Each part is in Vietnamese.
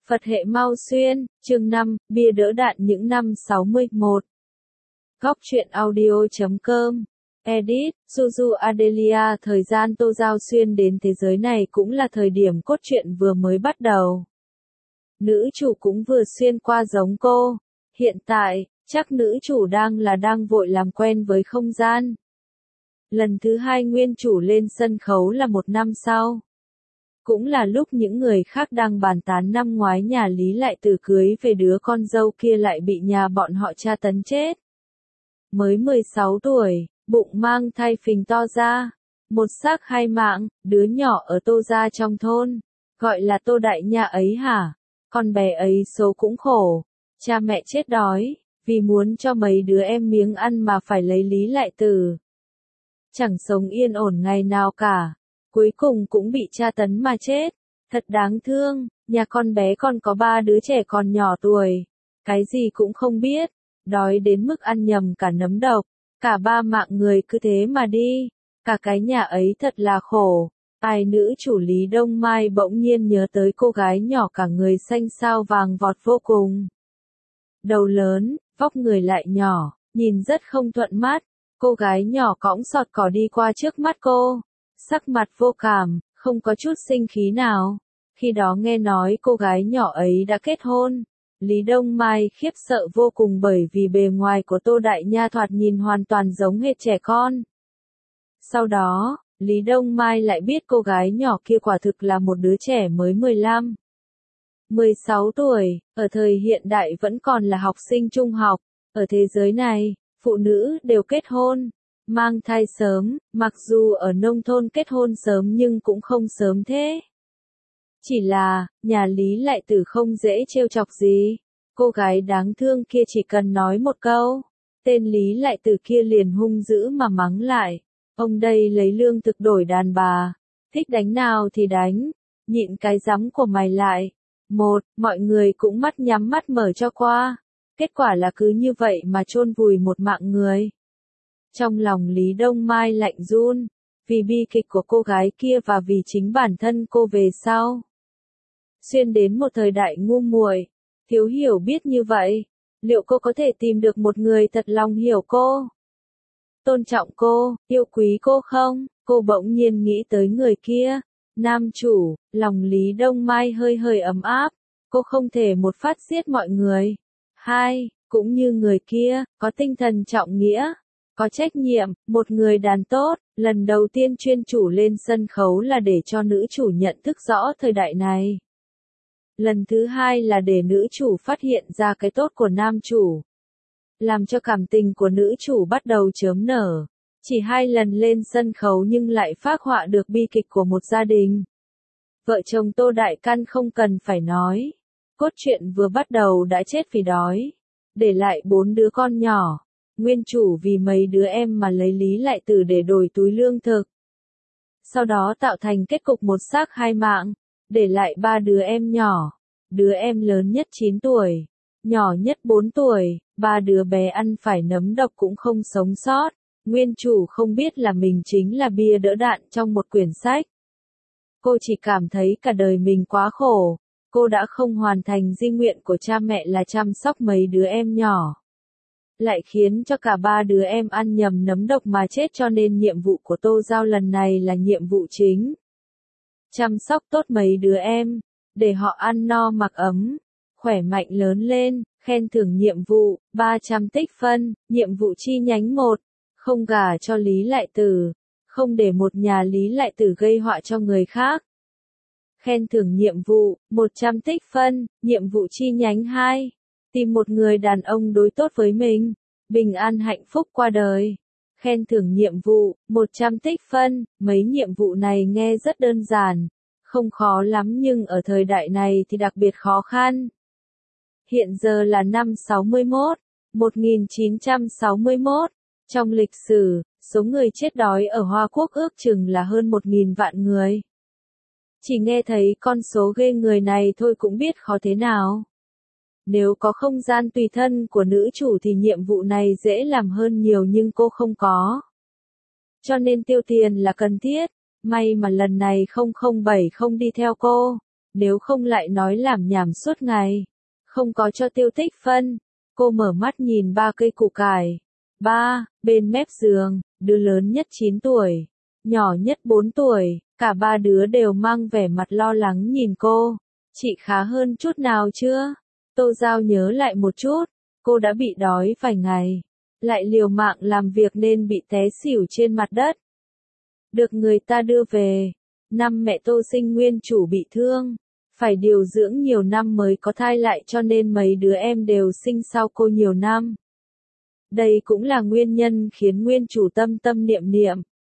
Phật hệ Mao Xuyên, chương 5, bia đỡ đạn những năm 61. Góc truyện audio.com. Edit, Suzu Adelia. Thời gian Tô Giao Xuyên đến thế giới này cũng là thời điểm cốt truyện vừa mới bắt đầu. Nữ chủ cũng vừa xuyên qua giống cô. Hiện tại, chắc nữ chủ đang vội làm quen với không gian. Lần thứ 2 nguyên chủ lên sân khấu là 1 năm sau. Cũng là lúc những người khác đang bàn tán năm ngoái nhà Lý Lại Tử cưới về đứa con dâu kia lại bị nhà bọn họ tra tấn chết. Mới 16 tuổi, bụng mang thai phình to ra. Một xác 2 mạng, đứa nhỏ ở Tô gia trong thôn. Gọi là Tô Đại Nha ấy hả? Con bé ấy số cũng khổ. Cha mẹ chết đói, vì muốn cho mấy đứa em miếng ăn mà phải lấy Lý Lại Tử. Chẳng sống yên ổn ngày nào cả. Cuối cùng cũng bị tra tấn mà chết. Thật đáng thương, nhà con bé còn có 3 đứa trẻ còn nhỏ tuổi. Cái gì cũng không biết. Đói đến mức ăn nhầm cả nấm độc. Cả 3 mạng người cứ thế mà đi. Cả cái nhà ấy thật là khổ. Ai nữ chủ Lý Đông Mai bỗng nhiên nhớ tới cô gái nhỏ cả người xanh xao vàng vọt vô cùng. Đầu lớn, vóc người lại nhỏ, nhìn rất không thuận mắt. Cô gái nhỏ cõng sọt cỏ đi qua trước mắt cô. Sắc mặt vô cảm, không có chút sinh khí nào. Khi đó nghe nói cô gái nhỏ ấy đã kết hôn. Lý Đông Mai khiếp sợ vô cùng bởi vì bề ngoài của Tô Đại Nha thoạt nhìn hoàn toàn giống hệt trẻ con. Sau đó, Lý Đông Mai lại biết cô gái nhỏ kia quả thực là một đứa trẻ mới 15, 16 tuổi, ở thời hiện đại vẫn còn là học sinh trung học. Ở thế giới này, phụ nữ đều kết hôn, mang thai sớm, mặc dù ở nông thôn kết hôn sớm nhưng cũng không sớm thế. Chỉ là, nhà Lý Lại Tử không dễ trêu chọc gì. Cô gái đáng thương kia chỉ cần nói một câu, tên Lý Lại Tử kia liền hung dữ mà mắng lại. Ông đây lấy lương thực đổi đàn bà, thích đánh nào thì đánh, nhịn cái rắm của mày lại. Mọi người cũng mắt nhắm mắt mở cho qua. Kết quả là cứ như vậy mà chôn vùi một mạng người. Trong lòng Lý Đông Mai lạnh run, vì bi kịch của cô gái kia và vì chính bản thân cô về sau. Xuyên đến một thời đại ngu muội, thiếu hiểu biết như vậy, liệu cô có thể tìm được một người thật lòng hiểu cô, tôn trọng cô, yêu quý cô không? Cô bỗng nhiên nghĩ tới người kia, nam chủ, lòng Lý Đông Mai hơi ấm áp, cô không thể một phát giết mọi người. 2, cũng như người kia, có tinh thần trọng nghĩa, có trách nhiệm, một người đàn tốt. Lần đầu tiên chuyên chủ lên sân khấu là để cho nữ chủ nhận thức rõ thời đại này. Lần thứ 2 là để nữ chủ phát hiện ra cái tốt của nam chủ. Làm cho cảm tình của nữ chủ bắt đầu chớm nở. Chỉ 2 lần lên sân khấu nhưng lại phác họa được bi kịch của một gia đình. Vợ chồng Tô Đại Căn không cần phải nói. Cốt truyện vừa bắt đầu đã chết vì đói. Để lại 4 đứa con nhỏ. Nguyên chủ vì mấy đứa em mà lấy Lý Lại Tử để đổi túi lương thực. Sau đó tạo thành kết cục một xác 2 mạng. Để lại 3 đứa em nhỏ. Đứa em lớn nhất 9 tuổi. Nhỏ nhất 4 tuổi. 3 đứa bé ăn phải nấm độc cũng không sống sót. Nguyên chủ không biết là mình chính là bia đỡ đạn trong một quyển sách. Cô chỉ cảm thấy cả đời mình quá khổ. Cô đã không hoàn thành di nguyện của cha mẹ là chăm sóc mấy đứa em nhỏ. Lại khiến cho cả 3 đứa em ăn nhầm nấm độc mà chết, cho nên nhiệm vụ của Tô Giao lần này là nhiệm vụ chính. Chăm sóc tốt mấy đứa em, để họ ăn no mặc ấm, khỏe mạnh lớn lên. Khen thưởng nhiệm vụ, 300 tích phân. Nhiệm vụ chi nhánh 1, không gả cho Lý Lại Tử, không để một nhà Lý Lại Tử gây họa cho người khác. Khen thưởng nhiệm vụ, 100 tích phân. Nhiệm vụ chi nhánh 2, tìm một người đàn ông đối tốt với mình, bình an hạnh phúc qua đời. Khen thưởng nhiệm vụ, 100 tích phân. Mấy nhiệm vụ này nghe rất đơn giản, không khó lắm nhưng ở thời đại này thì đặc biệt khó khăn. Hiện giờ là năm 61, 1961. Trong lịch sử, số người chết đói ở Hoa Quốc ước chừng là hơn 1.000 vạn người. Chỉ nghe thấy con số ghê người này thôi cũng biết khó thế nào. Nếu có không gian tùy thân của nữ chủ thì nhiệm vụ này dễ làm hơn nhiều nhưng cô không có. Cho nên tiêu tiền là cần thiết. May mà lần này 007 không đi theo cô. nếu không lại nói làm nhảm suốt ngày. Không có cho Tiêu Tích phân. Cô mở mắt nhìn ba cây củ cải. Ba, bên mép giường, đứa lớn nhất 9 tuổi, nhỏ nhất 4 tuổi, cả ba đứa đều mang vẻ mặt lo lắng nhìn cô. Chị khá hơn chút nào chưa? Tô Giao nhớ lại một chút, cô đã bị đói vài ngày, lại liều mạng làm việc nên bị té xỉu trên mặt đất. Được người ta đưa về, năm mẹ Tô Sinh nguyên chủ bị thương, phải điều dưỡng nhiều năm mới có thai lại cho nên mấy đứa em đều sinh sau cô nhiều năm. Đây cũng là nguyên nhân khiến nguyên chủ tâm tâm niệm niệm.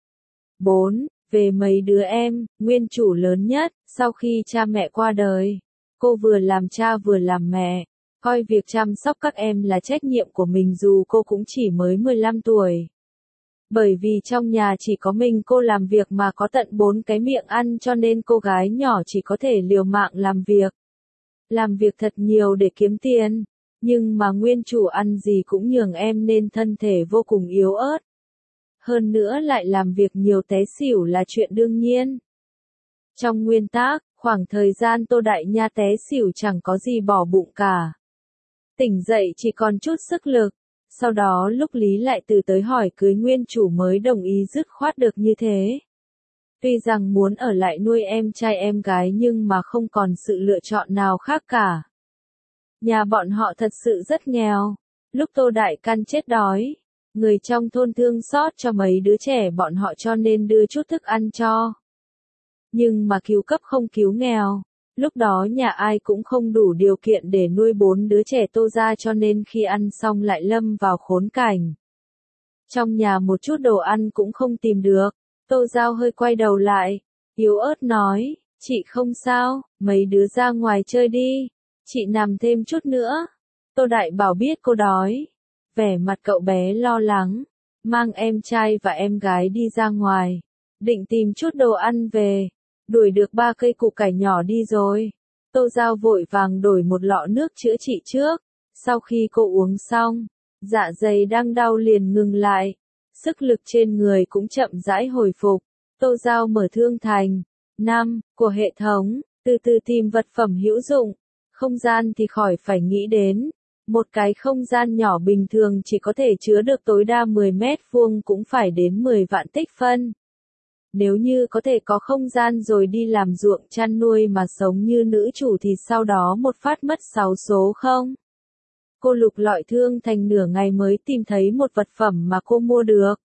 4. Về mấy đứa em, nguyên chủ lớn nhất, sau khi cha mẹ qua đời, cô vừa làm cha vừa làm mẹ, coi việc chăm sóc các em là trách nhiệm của mình dù cô cũng chỉ mới 15 tuổi. Bởi vì trong nhà chỉ có mình cô làm việc mà có tận 4 cái miệng ăn cho nên cô gái nhỏ chỉ có thể liều mạng làm việc. Làm việc thật nhiều để kiếm tiền, nhưng mà nguyên chủ ăn gì cũng nhường em nên thân thể vô cùng yếu ớt. Hơn nữa lại làm việc nhiều té xỉu là chuyện đương nhiên. Trong nguyên tắc, khoảng thời gian Tô Đại Nha té xỉu chẳng có gì bỏ bụng cả. Tỉnh dậy chỉ còn chút sức lực. Sau đó lúc Lý lại từ tới hỏi cưới nguyên chủ mới đồng ý dứt khoát được như thế. Tuy rằng muốn ở lại nuôi em trai em gái nhưng mà không còn sự lựa chọn nào khác cả. Nhà bọn họ thật sự rất nghèo. Lúc Tô Đại Căn chết đói, người trong thôn thương xót cho mấy đứa trẻ bọn họ cho nên đưa chút thức ăn cho. Nhưng mà cứu cấp không cứu nghèo. Lúc đó nhà ai cũng không đủ điều kiện để nuôi 4 đứa trẻ Tô ra cho nên khi ăn xong lại lâm vào khốn cảnh. Trong nhà một chút đồ ăn cũng không tìm được. Tô Giao hơi quay đầu lại, yếu ớt nói, chị không sao, mấy đứa ra ngoài chơi đi, chị nằm thêm chút nữa. Tô Đại Bảo biết cô đói, vẻ mặt cậu bé lo lắng, mang em trai và em gái đi ra ngoài, định tìm chút đồ ăn về. Đuổi được 3 cây củ cải nhỏ đi rồi. Tô Giao vội vàng đổi một lọ nước chữa trị trước. Sau khi cô uống xong, dạ dày đang đau liền ngừng lại. Sức lực trên người cũng chậm rãi hồi phục. Tô Giao mở thương thành 5 của hệ thống, từ từ tìm vật phẩm hữu dụng. Không gian thì khỏi phải nghĩ đến. Một cái không gian nhỏ bình thường chỉ có thể chứa được tối đa 10 mét vuông cũng phải đến 10 vạn tích phân. Nếu như có thể có không gian rồi đi làm ruộng chăn nuôi mà sống như nữ chủ thì sau đó một phát mất 6 số không? Cô lục lọi thương thành nửa ngày mới tìm thấy một vật phẩm mà cô mua được.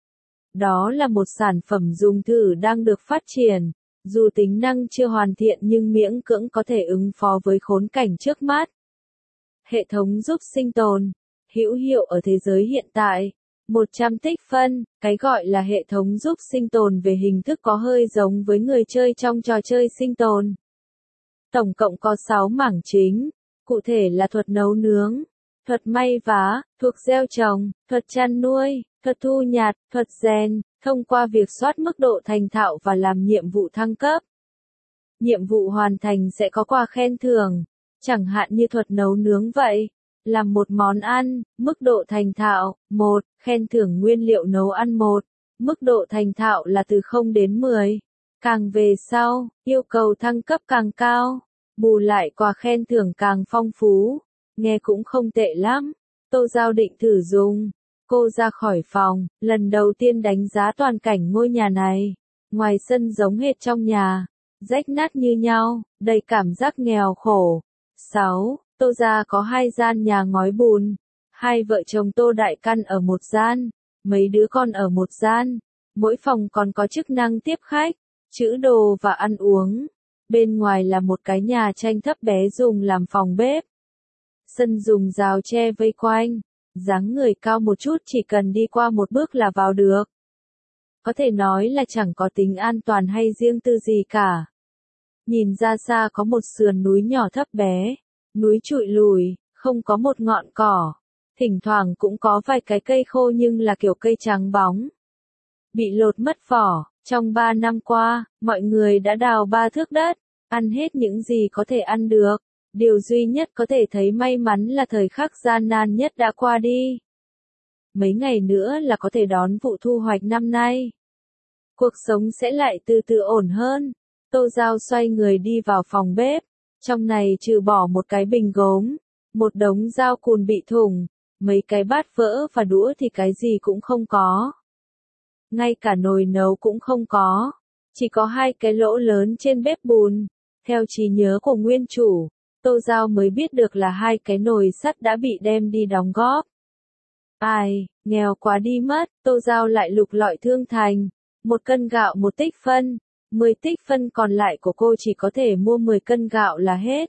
Đó là một sản phẩm dùng thử đang được phát triển, dù tính năng chưa hoàn thiện nhưng miễn cưỡng có thể ứng phó với khốn cảnh trước mắt. Hệ thống giúp sinh tồn, hữu hiệu ở thế giới hiện tại. 100 tích phân, cái gọi là hệ thống giúp sinh tồn về hình thức có hơi giống với người chơi trong trò chơi sinh tồn. Tổng cộng có 6 mảng chính, cụ thể là thuật nấu nướng, thuật may vá, thuộc gieo trồng, thuật chăn nuôi, thuật thu nhặt, thuật rèn, thông qua việc soát mức độ thành thạo và làm nhiệm vụ thăng cấp. Nhiệm vụ hoàn thành sẽ có quà khen thưởng, chẳng hạn như thuật nấu nướng vậy. Làm một món ăn, mức độ thành thạo, 1, khen thưởng nguyên liệu nấu ăn 1, mức độ thành thạo là từ 0 đến 10. Càng về sau, yêu cầu thăng cấp càng cao, bù lại quà khen thưởng càng phong phú, nghe cũng không tệ lắm. Tô Giao định thử dùng. Cô ra khỏi phòng, lần đầu tiên đánh giá toàn cảnh ngôi nhà này. Ngoài sân giống hệt trong nhà, rách nát như nhau, đầy cảm giác nghèo khổ. 6. Tô gia có 2 gian nhà ngói bùn. Hai vợ chồng Tô Đại Căn ở một gian, mấy đứa con ở một gian. Mỗi phòng còn có chức năng tiếp khách, trữ đồ và ăn uống. Bên ngoài là một cái nhà tranh thấp bé dùng làm phòng bếp. Sân dùng rào tre vây quanh, dáng người cao một chút chỉ cần đi qua một bước là vào được. Có thể nói là chẳng có tính an toàn hay riêng tư gì cả. Nhìn ra xa có một sườn núi nhỏ thấp bé, núi trụi lùi, không có một ngọn cỏ. Thỉnh thoảng cũng có vài cái cây khô nhưng là kiểu cây trắng bóng. Bị lột mất vỏ, trong 3 năm qua, mọi người đã đào 3 thước đất, ăn hết những gì có thể ăn được. Điều duy nhất có thể thấy may mắn là thời khắc gian nan nhất đã qua đi. Mấy ngày nữa là có thể đón vụ thu hoạch năm nay. Cuộc sống sẽ lại từ từ ổn hơn. Tô Giao xoay người đi vào phòng bếp. Trong này trừ bỏ một cái bình gốm, một đống dao cùn bị thủng, mấy cái bát vỡ và đũa thì cái gì cũng không có. Ngay cả nồi nấu cũng không có. Chỉ có hai cái lỗ lớn trên bếp bùn. Theo trí nhớ của nguyên chủ, Tô Giao mới biết được là hai cái nồi sắt đã bị đem đi đóng góp. Ai, nghèo quá đi mất, Tô Giao lại lục lọi thương thành. 1 cân gạo 1 tích phân, 10 tích phân còn lại của cô chỉ có thể mua 10 cân gạo là hết.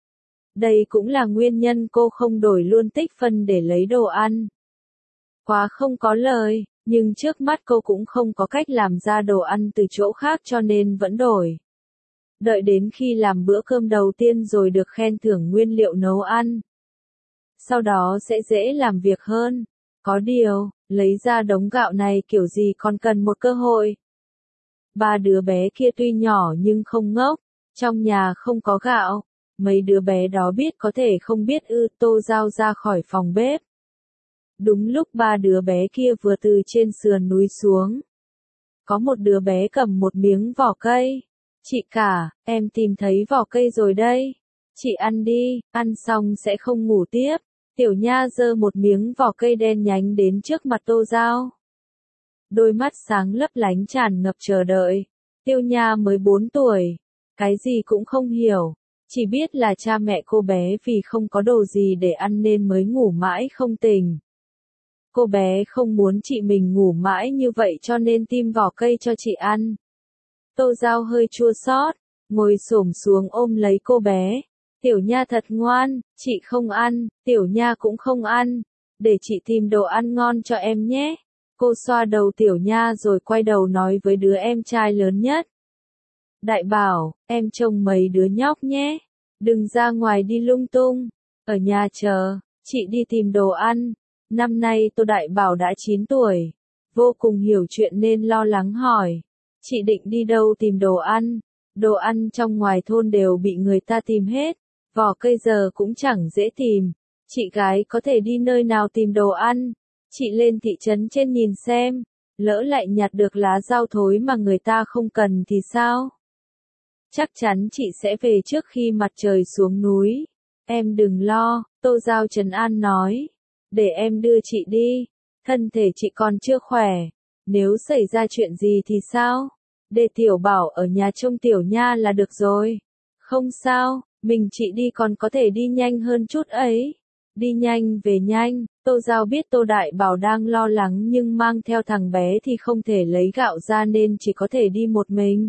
Đây cũng là nguyên nhân cô không đổi luôn tích phân để lấy đồ ăn. Quá không có lời, nhưng trước mắt cô cũng không có cách làm ra đồ ăn từ chỗ khác cho nên vẫn đổi. Đợi đến khi làm bữa cơm đầu tiên rồi được khen thưởng nguyên liệu nấu ăn. Sau đó sẽ dễ làm việc hơn. Có điều, lấy ra đống gạo này kiểu gì còn cần một cơ hội. 3 đứa bé kia tuy nhỏ nhưng không ngốc, trong nhà không có gạo, mấy đứa bé đó biết có thể không biết ư. Tô Giao ra khỏi phòng bếp. Đúng lúc 3 đứa bé kia vừa từ trên sườn núi xuống. Có một đứa bé cầm một miếng vỏ cây. Chị cả, em tìm thấy vỏ cây rồi đây. Chị ăn đi, ăn xong sẽ không ngủ tiếp. Tiểu Nha giơ một miếng vỏ cây đen nhánh đến trước mặt Tô Giao. Đôi mắt sáng lấp lánh tràn ngập chờ đợi. Tiêu Nha mới 4 tuổi. Cái gì cũng không hiểu. Chỉ biết là cha mẹ cô bé vì không có đồ gì để ăn nên mới ngủ mãi không tỉnh. Cô bé không muốn chị mình ngủ mãi như vậy cho nên tìm vỏ cây cho chị ăn. Tô Giao hơi chua xót, ngồi xổm xuống ôm lấy cô bé. Tiểu Nha thật ngoan, chị không ăn, Tiểu Nha cũng không ăn. Để chị tìm đồ ăn ngon cho em nhé. Cô xoa đầu Tiểu Nha rồi quay đầu nói với đứa em trai lớn nhất. Đại Bảo, em trông mấy đứa nhóc nhé. Đừng ra ngoài đi lung tung. Ở nhà chờ, chị đi tìm đồ ăn. Năm nay Tô Đại Bảo đã 9 tuổi. Vô cùng hiểu chuyện nên lo lắng hỏi. Chị định đi đâu tìm đồ ăn? Đồ ăn trong ngoài thôn đều bị người ta tìm hết. Vỏ cây giờ cũng chẳng dễ tìm. Chị gái có thể đi nơi nào tìm đồ ăn? Chị lên thị trấn trên nhìn xem. Lỡ lại nhặt được lá rau thối mà người ta không cần thì sao? Chắc chắn chị sẽ về trước khi mặt trời xuống núi. Em đừng lo, Tô Giao trấn an nói. Để em đưa chị đi. Thân thể chị còn chưa khỏe. Nếu xảy ra chuyện gì thì sao? Để Tiểu Bảo ở nhà trông Tiểu Nha là được rồi. Không sao, mình chị đi còn có thể đi nhanh hơn chút ấy. Đi nhanh về nhanh. Tô Giao biết Tô Đại Bảo đang lo lắng nhưng mang theo thằng bé thì không thể lấy gạo ra nên chỉ có thể đi một mình.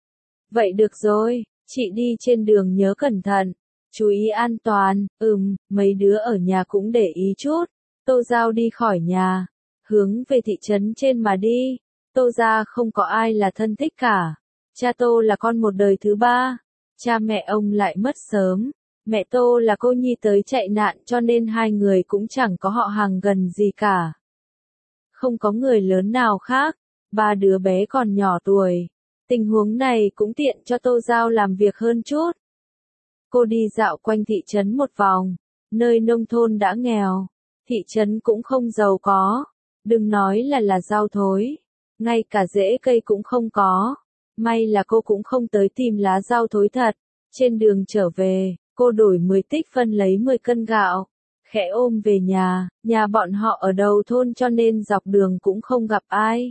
Vậy được rồi, chị đi trên đường nhớ cẩn thận. Chú ý an toàn, mấy đứa ở nhà cũng để ý chút. Tô Giao đi khỏi nhà, hướng về thị trấn trên mà đi. Tô gia không có ai là thân thích cả. Cha Tô là con một đời thứ 3. Cha mẹ ông lại mất sớm. Mẹ Tô là cô nhi tới chạy nạn cho nên hai người cũng chẳng có họ hàng gần gì cả. Không có người lớn nào khác. 3 đứa bé còn nhỏ tuổi. Tình huống này cũng tiện cho Tô Giao làm việc hơn chút. Cô đi dạo quanh thị trấn một vòng. Nơi nông thôn đã nghèo. Thị trấn cũng không giàu có. Đừng nói là rau thối. Ngay cả rễ cây cũng không có. May là cô cũng không tới tìm lá rau thối thật. Trên đường trở về, cô đổi 10 tích phân lấy 10 cân gạo. Khẽ ôm về nhà bọn họ ở đầu thôn cho nên dọc đường cũng không gặp ai.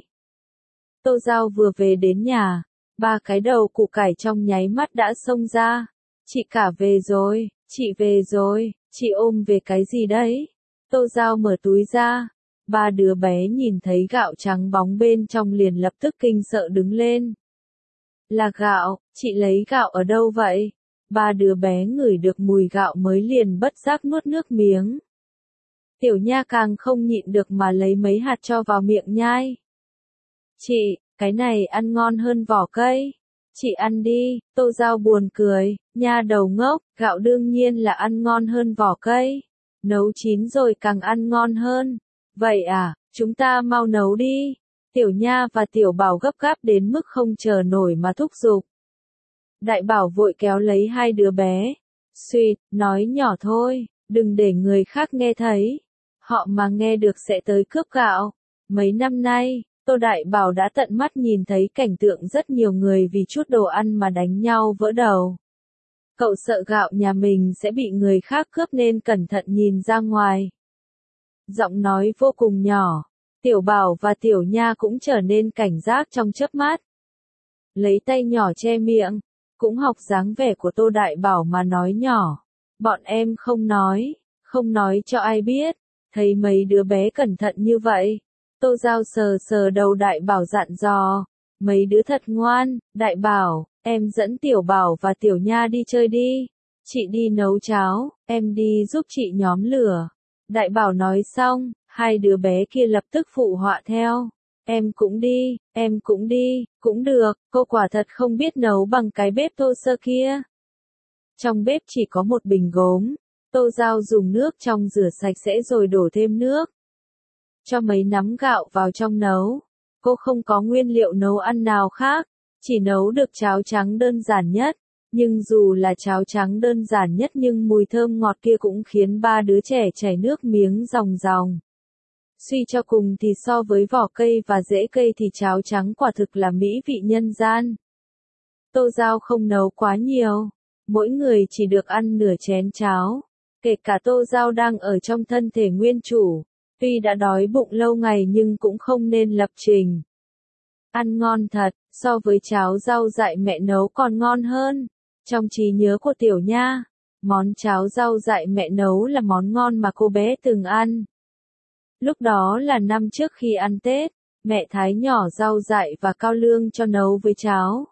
Tô Giao vừa về đến nhà, 3 cái đầu củ cải trong nháy mắt đã xông ra. Chị cả về rồi, chị về rồi, chị ôm về cái gì đấy? Tô Giao mở túi ra. 3 đứa bé nhìn thấy gạo trắng bóng bên trong liền lập tức kinh sợ đứng lên. Là gạo, chị lấy gạo ở đâu vậy? 3 đứa bé ngửi được mùi gạo mới liền bất giác nuốt nước miếng. Tiểu Nha càng không nhịn được mà lấy mấy hạt cho vào miệng nhai. Chị, cái này ăn ngon hơn vỏ cây. Chị ăn đi, Tô Giao buồn cười, Nha đầu ngốc, gạo đương nhiên là ăn ngon hơn vỏ cây. Nấu chín rồi càng ăn ngon hơn. Vậy à, chúng ta mau nấu đi. Tiểu Nha và Tiểu Bảo gấp gáp đến mức không chờ nổi mà thúc giục. Đại Bảo vội kéo lấy hai đứa bé. Suýt, nói nhỏ thôi, đừng để người khác nghe thấy. Họ mà nghe được sẽ tới cướp gạo. Mấy năm nay, Tô Đại Bảo đã tận mắt nhìn thấy cảnh tượng rất nhiều người vì chút đồ ăn mà đánh nhau vỡ đầu. Cậu sợ gạo nhà mình sẽ bị người khác cướp nên cẩn thận nhìn ra ngoài. Giọng nói vô cùng nhỏ, Tiểu Bảo và Tiểu Nha cũng trở nên cảnh giác trong chớp mắt. Lấy tay nhỏ che miệng, cũng học dáng vẻ của Tô Đại Bảo mà nói nhỏ. Bọn em không nói cho ai biết. Thấy mấy đứa bé cẩn thận như vậy, Tô Giao sờ sờ đầu Đại Bảo dặn dò. Mấy đứa thật ngoan, Đại Bảo, em dẫn Tiểu Bảo và Tiểu Nha đi chơi đi. Chị đi nấu cháo, em đi giúp chị nhóm lửa. Đại Bảo nói xong, hai đứa bé kia lập tức phụ họa theo. Em cũng đi, cũng được, cô quả thật không biết nấu bằng cái bếp thô sơ kia. Trong bếp chỉ có một bình gốm, Tô Giao dùng nước trong rửa sạch sẽ rồi đổ thêm nước. Cho mấy nắm gạo vào trong nấu. Cô không có nguyên liệu nấu ăn nào khác, chỉ nấu được cháo trắng đơn giản nhất. Nhưng dù là cháo trắng đơn giản nhất nhưng mùi thơm ngọt kia cũng khiến ba đứa trẻ chảy nước miếng ròng ròng. Suy cho cùng thì so với vỏ cây và rễ cây thì cháo trắng quả thực là mỹ vị nhân gian. Tô Giao không nấu quá nhiều, mỗi người chỉ được ăn nửa chén cháo. Kể cả Tô Giao đang ở trong thân thể nguyên chủ, tuy đã đói bụng lâu ngày nhưng cũng không nên lập trình. Ăn ngon thật, so với cháo rau dại mẹ nấu còn ngon hơn. Trong trí nhớ của Tiểu Nha, món cháo rau dại mẹ nấu là món ngon mà cô bé từng ăn. Lúc đó là năm trước khi ăn Tết, mẹ thái nhỏ rau dại và cao lương cho nấu với cháo.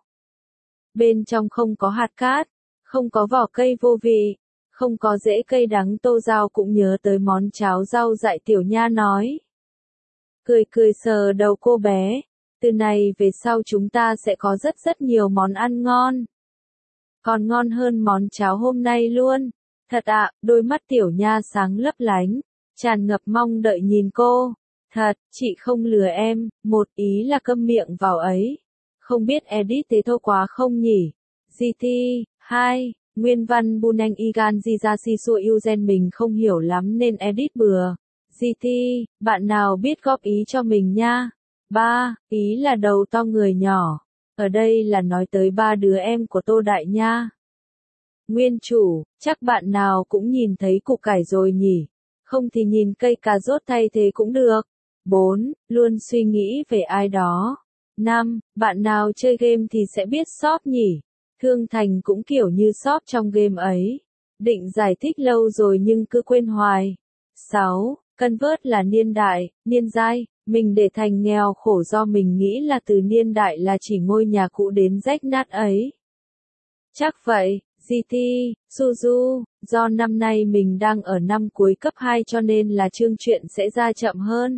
Bên trong không có hạt cát, không có vỏ cây vô vị, không có rễ cây đắng. Tô Giao cũng nhớ tới món cháo rau dại Tiểu Nha nói. Cười cười sờ đầu cô bé, từ này về sau chúng ta sẽ có rất nhiều món ăn ngon. Còn ngon hơn món cháo hôm nay luôn. Thật ạ, đôi mắt Tiểu Nha sáng lấp lánh, tràn ngập mong đợi nhìn cô. Thật, chị không lừa em, một ý là câm miệng vào ấy. Không biết edit thế thôi quá không nhỉ? GT, 2, nguyên văn Bunanh Igan Jijashi Su Yuzen mình không hiểu lắm nên edit bừa. GT, bạn nào biết góp ý cho mình nha. 3, ý là đầu to người nhỏ. Ở đây là nói tới ba đứa em của Tô Đại Nha. Nguyên chủ, chắc bạn nào cũng nhìn thấy củ cải rồi nhỉ? Không thì nhìn cây cà rốt thay thế cũng được. 4. Luôn suy nghĩ về ai đó. 5. Bạn nào chơi game thì sẽ biết shop nhỉ? Thương Thành cũng kiểu như shop trong game ấy. Định giải thích lâu rồi nhưng cứ quên hoài. 6. Convert là niên đại, niên giai. Mình để thành nghèo khổ do mình nghĩ là từ niên đại là chỉ ngôi nhà cũ đến rách nát ấy. Chắc vậy, GT, Suzu, do năm nay mình đang ở năm cuối cấp 2 cho nên là chương truyện sẽ ra chậm hơn.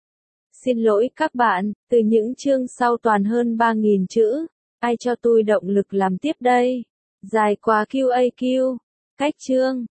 Xin lỗi các bạn, từ những chương sau toàn hơn 3.000 chữ. Ai cho tôi động lực làm tiếp đây? Dài quá QAQ. Cách chương.